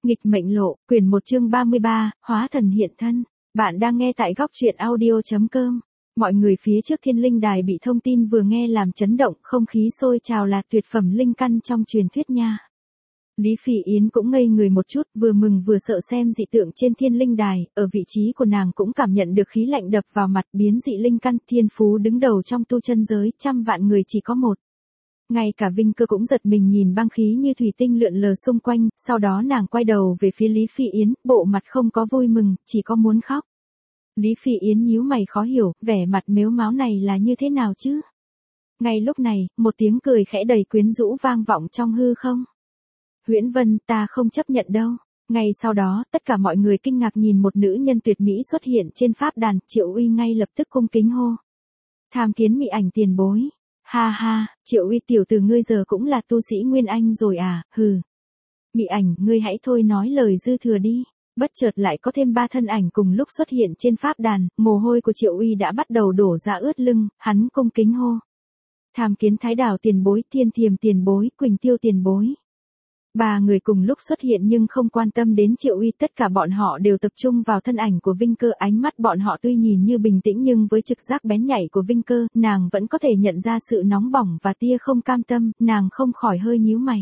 Nghịch mệnh lộ, quyển 1 chương 33, hóa thần hiện thân. Bạn đang nghe tại góc truyện audio.com. Mọi người phía trước Thiên Linh Đài bị thông tin vừa nghe làm chấn động, không khí sôi trào là tuyệt phẩm linh căn trong truyền thuyết nha. Lý Phỉ Yến cũng ngây người một chút, vừa mừng vừa sợ xem dị tượng trên Thiên Linh Đài, ở vị trí của nàng cũng cảm nhận được khí lạnh đập vào mặt, biến dị linh căn thiên phú đứng đầu trong tu chân giới, trăm vạn người chỉ có một. Ngay cả Vinh Cơ cũng giật mình nhìn băng khí như thủy tinh lượn lờ xung quanh, sau đó nàng quay đầu về phía Lý Phỉ Yến, bộ mặt không có vui mừng, chỉ có muốn khóc. Lý Phỉ Yến nhíu mày khó hiểu, vẻ mặt mếu máo này là như thế nào chứ? Ngay lúc này, một tiếng cười khẽ đầy quyến rũ vang vọng trong hư không. Huyễn Vân, ta không chấp nhận đâu. Ngay sau đó, tất cả mọi người kinh ngạc nhìn một nữ nhân tuyệt mỹ xuất hiện trên pháp đàn, Triệu Uy ngay lập tức cung kính hô. Tham kiến Mị Ảnh tiền bối. Ha ha, Triệu Uy tiểu tử ngươi giờ cũng là tu sĩ Nguyên Anh rồi à, hừ. Mị Ảnh, ngươi hãy thôi nói lời dư thừa đi. Bất chợt lại có thêm 3 thân ảnh cùng lúc xuất hiện trên pháp đàn, mồ hôi của Triệu Uy đã bắt đầu đổ ra ướt lưng, hắn cung kính hô. Tham kiến Thái Đảo tiền bối, Thiên Thiềm tiền bối, Quỳnh Tiêu tiền bối. 3 người cùng lúc xuất hiện nhưng không quan tâm đến Triệu Uy, tất cả bọn họ đều tập trung vào thân ảnh của Vinh Cơ, ánh mắt bọn họ tuy nhìn như bình tĩnh nhưng với trực giác bén nhạy của Vinh Cơ, nàng vẫn có thể nhận ra sự nóng bỏng và tia không cam tâm, nàng không khỏi hơi nhíu mày.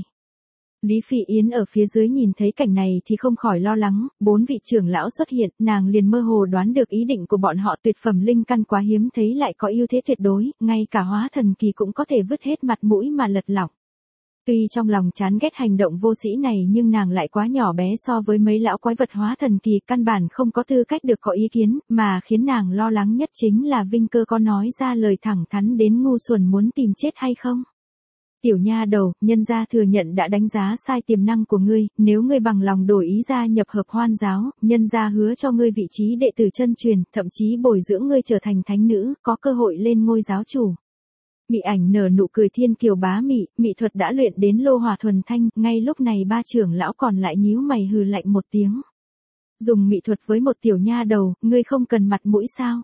Lý Phỉ Yến ở phía dưới nhìn thấy cảnh này thì không khỏi lo lắng, 4 vị trưởng lão xuất hiện, nàng liền mơ hồ đoán được ý định của bọn họ, tuyệt phẩm linh căn quá hiếm thấy lại có ưu thế tuyệt đối, ngay cả hóa thần kỳ cũng có thể vứt hết mặt mũi mà lật lọng. Tuy trong lòng chán ghét hành động vô sĩ này nhưng nàng lại quá nhỏ bé so với mấy lão quái vật hóa thần kỳ, căn bản không có tư cách được có ý kiến, mà khiến nàng lo lắng nhất chính là Vinh Cơ có nói ra lời thẳng thắn đến ngu xuẩn muốn tìm chết hay không. Tiểu nha đầu, nhân gia thừa nhận đã đánh giá sai tiềm năng của ngươi, nếu ngươi bằng lòng đổi ý gia nhập Hợp Hoan giáo, nhân gia hứa cho ngươi vị trí đệ tử chân truyền, thậm chí bồi dưỡng ngươi trở thành thánh nữ, có cơ hội lên ngôi giáo chủ. Mị Ảnh nở nụ cười thiên kiều bá mị, mị thuật đã luyện đến lô hỏa thuần thanh, ngay lúc này 3 trưởng lão còn lại nhíu mày hừ lạnh một tiếng. Dùng mị thuật với một tiểu nha đầu, ngươi không cần mặt mũi sao?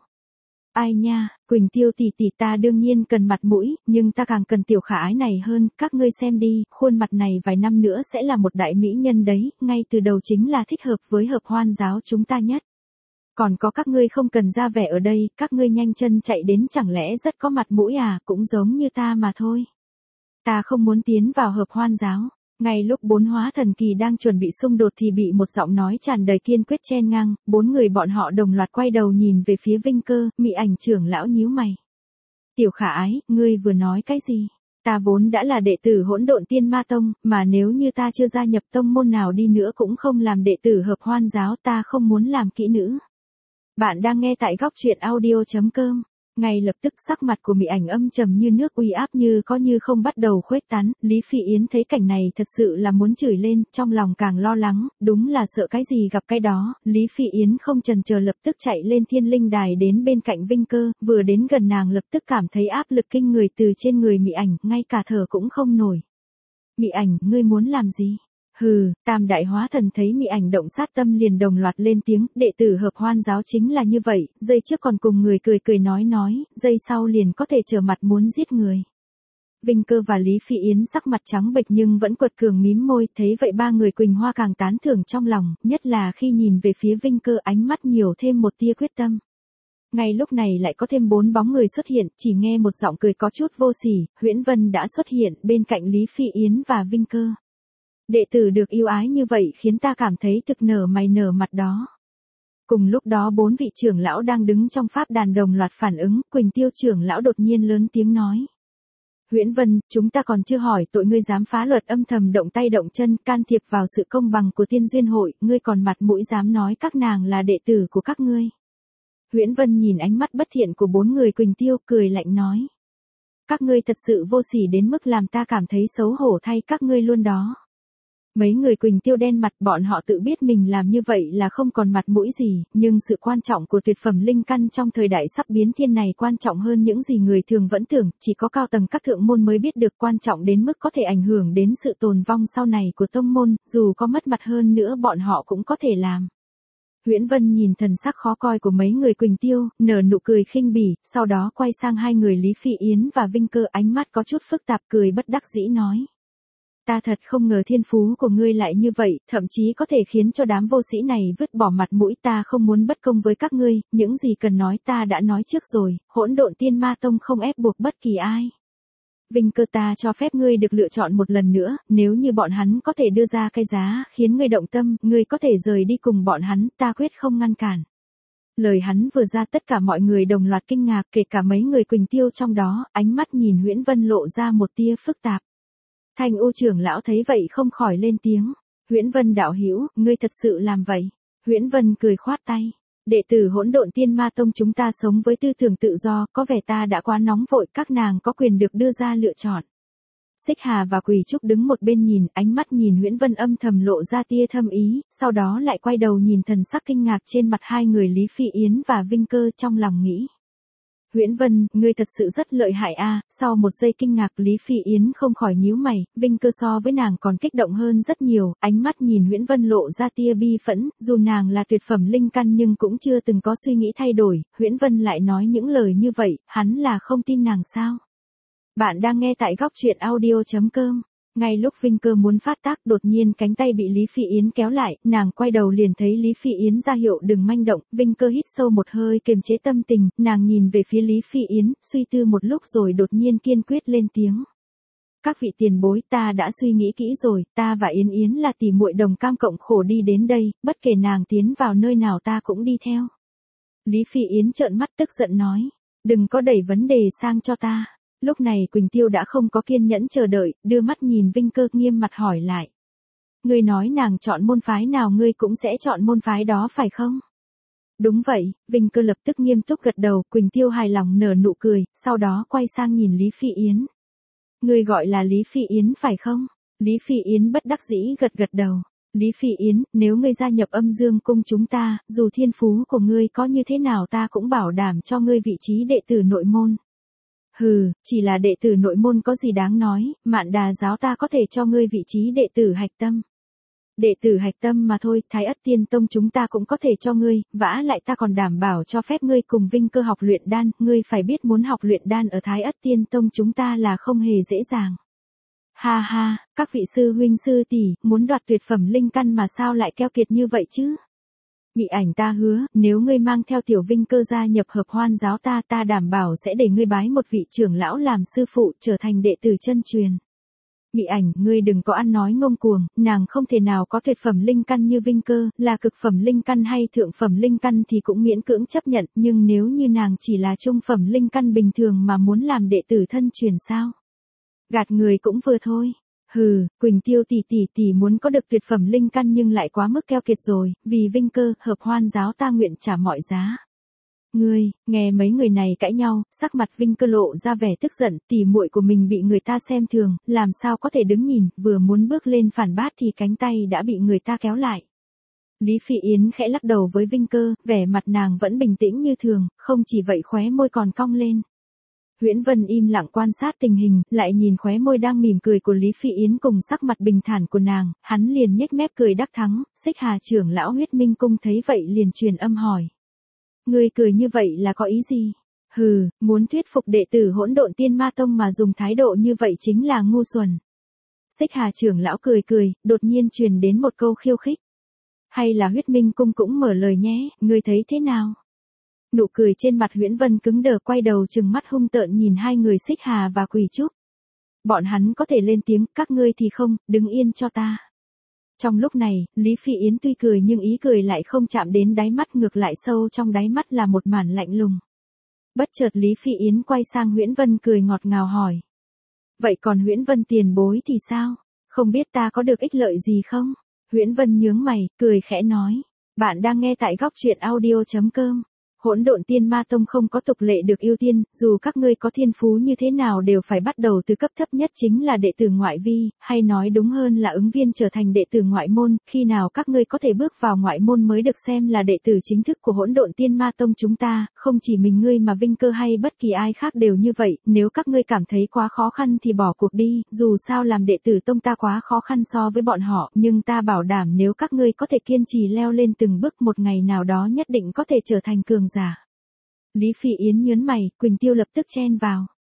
Ai nha, Quỳnh Tiêu tỷ tỷ, ta đương nhiên cần mặt mũi, nhưng ta càng cần tiểu khả ái này hơn, các ngươi xem đi, khuôn mặt này vài năm nữa sẽ là một đại mỹ nhân đấy, ngay từ đầu chính là thích hợp với Hợp Hoan giáo chúng ta nhất. Còn có các ngươi không cần ra vẻ ở đây, các ngươi nhanh chân chạy đến chẳng lẽ rất có mặt mũi à, cũng giống như ta mà thôi. Ta không muốn tiến vào Hợp Hoan giáo. Ngay lúc 4 hóa thần kỳ đang chuẩn bị xung đột thì bị một giọng nói tràn đầy kiên quyết chen ngang, 4 người bọn họ đồng loạt quay đầu nhìn về phía Vinh Cơ, Mị Ảnh trưởng lão nhíu mày. Tiểu khả ái, ngươi vừa nói cái gì? Ta vốn đã là đệ tử Hỗn Độn Tiên Ma Tông, mà nếu như ta chưa gia nhập tông môn nào đi nữa cũng không làm đệ tử Hợp Hoan giáo, ta không muốn làm kỹ nữ. Bạn đang nghe tại góc truyện audio.com. Ngay lập tức sắc mặt của Mị Ảnh âm trầm như nước, uy áp như có như không bắt đầu khuếch tán, Lý Phỉ Yến thấy cảnh này thật sự là muốn chửi lên, trong lòng càng lo lắng, đúng là sợ cái gì gặp cái đó, Lý Phỉ Yến không chần chờ lập tức chạy lên Thiên Linh Đài đến bên cạnh Vinh Cơ, vừa đến gần nàng lập tức cảm thấy áp lực kinh người từ trên người Mị Ảnh, ngay cả thở cũng không nổi. Mị Ảnh, ngươi muốn làm gì? Hừ, Tam đại hóa thần thấy Mị Ảnh động sát tâm liền đồng loạt lên tiếng, đệ tử Hợp Hoan giáo chính là như vậy, giây trước còn cùng người cười cười nói, giây sau liền có thể trở mặt muốn giết người. Vinh Cơ và Lý Phỉ Yến sắc mặt trắng bệch nhưng vẫn quật cường mím môi, thấy vậy 3 người Quỳnh Hoa càng tán thưởng trong lòng, nhất là khi nhìn về phía Vinh Cơ, ánh mắt nhiều thêm một tia quyết tâm. Ngay lúc này lại có thêm 4 bóng người xuất hiện, chỉ nghe một giọng cười có chút vô sỉ, Huyễn Vân đã xuất hiện bên cạnh Lý Phỉ Yến và Vinh Cơ. Đệ tử được yêu ái như vậy khiến ta cảm thấy thực nở mày nở mặt đó. Cùng lúc đó 4 vị trưởng lão đang đứng trong pháp đàn đồng loạt phản ứng, Quỳnh Tiêu trưởng lão đột nhiên lớn tiếng nói. Huyễn Vân, chúng ta còn chưa hỏi tội ngươi dám phá luật, âm thầm động tay động chân, can thiệp vào sự công bằng của Tiên Duyên hội, ngươi còn mặt mũi dám nói các nàng là đệ tử của các ngươi. Huyễn Vân nhìn ánh mắt bất thiện của 4 người Quỳnh Tiêu, cười lạnh nói. Các ngươi thật sự vô sỉ đến mức làm ta cảm thấy xấu hổ thay các ngươi luôn đó. Mấy người Quỳnh Tiêu đen mặt, bọn họ tự biết mình làm như vậy là không còn mặt mũi gì, nhưng sự quan trọng của tuyệt phẩm linh căn trong thời đại sắp biến thiên này quan trọng hơn những gì người thường vẫn tưởng, chỉ có cao tầng các thượng môn mới biết được, quan trọng đến mức có thể ảnh hưởng đến sự tồn vong sau này của tông môn, dù có mất mặt hơn nữa bọn họ cũng có thể làm. Huyễn Vân nhìn thần sắc khó coi của mấy người Quỳnh Tiêu, nở nụ cười khinh bỉ, sau đó quay sang 2 người Lý Phỉ Yến và Vinh Cơ, ánh mắt có chút phức tạp, cười bất đắc dĩ nói. ta thật không ngờ thiên phú của ngươi lại như vậy, thậm chí có thể khiến cho đám vô sĩ này vứt bỏ mặt mũi, ta không muốn bất công với các ngươi, những gì cần nói ta đã nói trước rồi, Hỗn Độn Tiên Ma Tông không ép buộc bất kỳ ai. Vinh Cơ, ta cho phép ngươi được lựa chọn một lần nữa, nếu như bọn hắn có thể đưa ra cái giá khiến ngươi động tâm, ngươi có thể rời đi cùng bọn hắn, ta quyết không ngăn cản. Lời hắn vừa ra tất cả mọi người đồng loạt kinh ngạc, kể cả mấy người Quỳnh Tiêu trong đó, ánh mắt nhìn Huyễn Vân lộ ra một tia phức tạp. Thanh U trưởng lão thấy vậy không khỏi lên tiếng. Huyễn Vân đạo hữu, ngươi thật sự làm vậy? Huyễn Vân cười khoát tay. Đệ tử Hỗn Độn Tiên Ma Tông chúng ta sống với tư tưởng tự do, có vẻ ta đã quá nóng vội, các nàng có quyền được đưa ra lựa chọn. Xích Hà và Quỳ Trúc đứng một bên nhìn, ánh mắt nhìn Huyễn Vân âm thầm lộ ra tia thâm ý, sau đó lại quay đầu nhìn thần sắc kinh ngạc trên mặt hai người Lý Phi Yến và Vinh Cơ, trong lòng nghĩ. Huyễn Vân, ngươi thật sự rất lợi hại a. Sau một giây kinh ngạc, Lý Phi Yến không khỏi nhíu mày, Vinh Cơ so với nàng còn kích động hơn rất nhiều, ánh mắt nhìn Huyễn Vân lộ ra tia bi phẫn, dù nàng là tuyệt phẩm linh căn nhưng cũng chưa từng có suy nghĩ thay đổi, Huyễn Vân lại nói những lời như vậy, hắn là không tin nàng sao? Bạn đang nghe tại góc truyện audio.com. Ngay lúc Vinh Cơ muốn phát tác, đột nhiên cánh tay bị Lý Phi Yến kéo lại, nàng quay đầu liền thấy Lý Phi Yến ra hiệu đừng manh động, Vinh Cơ hít sâu một hơi kiềm chế tâm tình, nàng nhìn về phía Lý Phi Yến, suy tư một lúc rồi đột nhiên kiên quyết lên tiếng. Các vị tiền bối, ta đã suy nghĩ kỹ rồi, ta và Yến Yến là tỷ muội đồng cam cộng khổ đi đến đây, bất kể nàng tiến vào nơi nào ta cũng đi theo. Lý Phi Yến trợn mắt tức giận nói, đừng có đẩy vấn đề sang cho ta. Lúc này Quỳnh Tiêu đã không có kiên nhẫn chờ đợi, đưa mắt nhìn Vinh Cơ nghiêm mặt hỏi lại. Ngươi nói nàng chọn môn phái nào ngươi cũng sẽ chọn môn phái đó phải không? Đúng vậy, Vinh Cơ lập tức nghiêm túc gật đầu, Quỳnh Tiêu hài lòng nở nụ cười, sau đó quay sang nhìn Lý Phi Yến. Ngươi gọi là Lý Phi Yến phải không? Lý Phi Yến bất đắc dĩ gật gật đầu. Lý Phi Yến, nếu ngươi gia nhập Âm Dương cung chúng ta, dù thiên phú của ngươi có như thế nào ta cũng bảo đảm cho ngươi vị trí đệ tử nội môn. Hừ, chỉ là đệ tử nội môn có gì đáng nói, Mạn Đà giáo ta có thể cho ngươi vị trí đệ tử hạch tâm. Đệ tử hạch tâm mà thôi, Thái Ất Tiên Tông chúng ta cũng có thể cho ngươi, vả lại ta còn đảm bảo cho phép ngươi cùng Vinh Cơ học luyện đan, ngươi phải biết muốn học luyện đan ở Thái Ất Tiên Tông chúng ta là không hề dễ dàng. Ha ha, các vị sư huynh sư tỷ, muốn đoạt tuyệt phẩm linh căn mà sao lại keo kiệt như vậy chứ? Mị Ảnh, ta hứa, nếu ngươi mang theo Tiểu Vinh Cơ gia nhập Hợp Hoan giáo ta đảm bảo sẽ để ngươi bái một vị trưởng lão làm sư phụ, trở thành đệ tử chân truyền. Mị Ảnh, ngươi đừng có ăn nói ngông cuồng, nàng không thể nào có tuyệt phẩm linh căn như Vinh Cơ, là cực phẩm linh căn hay thượng phẩm linh căn thì cũng miễn cưỡng chấp nhận, nhưng nếu như nàng chỉ là trung phẩm linh căn bình thường mà muốn làm đệ tử thân truyền sao? Gạt người cũng vừa thôi. Hừ, Quỳnh Tiêu tỷ muốn có được tuyệt phẩm linh căn nhưng lại quá mức keo kiệt rồi, vì Vinh Cơ, Hợp Hoan giáo ta nguyện trả mọi giá. Ngươi, nghe mấy người này cãi nhau, sắc mặt Vinh Cơ lộ ra vẻ tức giận, tỷ muội của mình bị người ta xem thường, làm sao có thể đứng nhìn, vừa muốn bước lên phản bác thì cánh tay đã bị người ta kéo lại. Lý Phi Yến khẽ lắc đầu với Vinh Cơ, vẻ mặt nàng vẫn bình tĩnh như thường, không chỉ vậy khóe môi còn cong lên. Huyễn Vân im lặng quan sát tình hình, lại nhìn khóe môi đang mỉm cười của Lý Phi Yến cùng sắc mặt bình thản của nàng, hắn liền nhếch mép cười đắc thắng, Xích Hà trưởng lão Huyết Minh cung thấy vậy liền truyền âm hỏi. Ngươi cười như vậy là có ý gì? Hừ, muốn thuyết phục đệ tử Hỗn Độn Tiên Ma Tông mà dùng thái độ như vậy chính là ngu xuẩn. Xích Hà trưởng lão cười, đột nhiên truyền đến một câu khiêu khích. Hay là Huyết Minh cung cũng mở lời nhé, ngươi thấy thế nào? Nụ cười trên mặt Huyễn Vân cứng đờ, quay đầu trừng mắt hung tợn nhìn hai người Xích Hà và Quỳ Trúc. Bọn hắn có thể lên tiếng, các ngươi thì không, đứng yên cho ta. Trong lúc này, Lý Phi Yến tuy cười nhưng ý cười lại không chạm đến đáy mắt, ngược lại sâu trong đáy mắt là một màn lạnh lùng. Bất chợt Lý Phi Yến quay sang Huyễn Vân cười ngọt ngào hỏi. Vậy còn Huyễn Vân tiền bối thì sao? Không biết ta có được ích lợi gì không? Huyễn Vân nhướng mày, cười khẽ nói. Bạn đang nghe tại góc truyện audio.com. Hỗn Độn Tiên Ma Tông không có tục lệ được ưu tiên, dù các ngươi có thiên phú như thế nào đều phải bắt đầu từ cấp thấp nhất chính là đệ tử ngoại vi, hay nói đúng hơn là ứng viên trở thành đệ tử ngoại môn, khi nào các ngươi có thể bước vào ngoại môn mới được xem là đệ tử chính thức của Hỗn Độn Tiên Ma Tông chúng ta, không chỉ mình ngươi mà Vinh Cơ hay bất kỳ ai khác đều như vậy, nếu các ngươi cảm thấy quá khó khăn thì bỏ cuộc đi, dù sao làm đệ tử tông ta quá khó khăn so với bọn họ, nhưng ta bảo đảm nếu các ngươi có thể kiên trì leo lên từng bước một ngày nào đó nhất định có thể trở thành cường giả. Lý Phi Yến nhớn mày, Quỳnh Tiêu lập tức chen vào.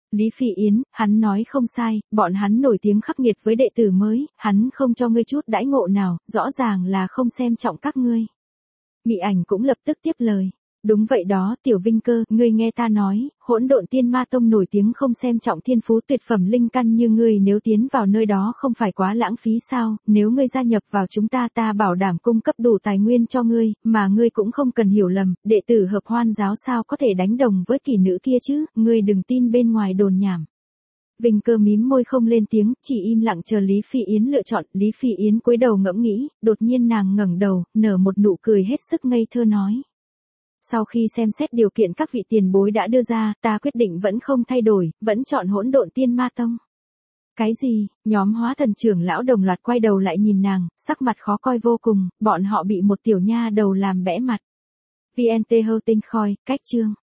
Lý Phi Yến, hắn nói không sai, bọn hắn nổi tiếng khắc nghiệt với đệ tử mới, hắn không cho ngươi chút đãi ngộ nào, rõ ràng là không xem trọng các ngươi. Mị Ảnh cũng lập tức tiếp lời. Đúng vậy đó, Tiểu Vinh Cơ, ngươi nghe ta nói, Hỗn Độn Tiên Ma Tông nổi tiếng không xem trọng thiên phú tuyệt phẩm linh căn như ngươi, nếu tiến vào nơi đó không phải quá lãng phí sao, nếu ngươi gia nhập vào chúng ta, ta bảo đảm cung cấp đủ tài nguyên cho ngươi, mà ngươi cũng không cần hiểu lầm, đệ tử Hợp Hoan giáo sao có thể đánh đồng với kỳ nữ kia chứ, ngươi đừng tin bên ngoài đồn nhảm. Vinh Cơ mím môi không lên tiếng, chỉ im lặng chờ Lý Phi Yến lựa chọn. Lý Phi Yến cúi đầu ngẫm nghĩ, đột nhiên nàng ngẩng đầu, nở một nụ cười hết sức ngây thơ nói. Sau khi xem xét điều kiện các vị tiền bối đã đưa ra, ta quyết định vẫn không thay đổi, vẫn chọn Hỗn Độn Tiên Ma Tông. Cái gì? Nhóm Hóa Thần trưởng lão đồng loạt quay đầu lại nhìn nàng, sắc mặt khó coi vô cùng, bọn họ bị một tiểu nha đầu làm bẽ mặt. VNT Hosting Khoi, cách chương.